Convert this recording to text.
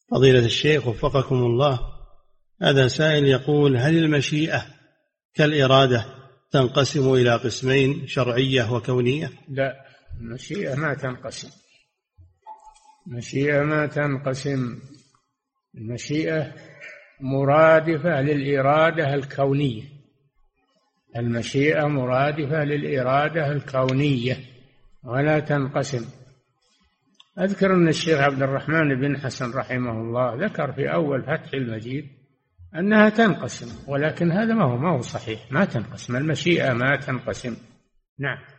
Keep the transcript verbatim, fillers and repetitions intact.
فضيلة الشيخ وفقكم الله، هذا سائل يقول: هل المشيئة كالإرادة تنقسم إلى قسمين، شرعية وكونية؟ لا، المشيئة ما تنقسم، المشيئة ما تنقسم، المشيئة مرادفة للإرادة الكونية، المشيئة مرادفة للإرادة الكونية ولا تنقسم. أذكر أن الشيخ عبد الرحمن بن حسن رحمه الله ذكر في أول فتح المجيد أنها تنقسم، ولكن هذا ما هو ما هو صحيح، ما تنقسم المشيئة، ما تنقسم. نعم.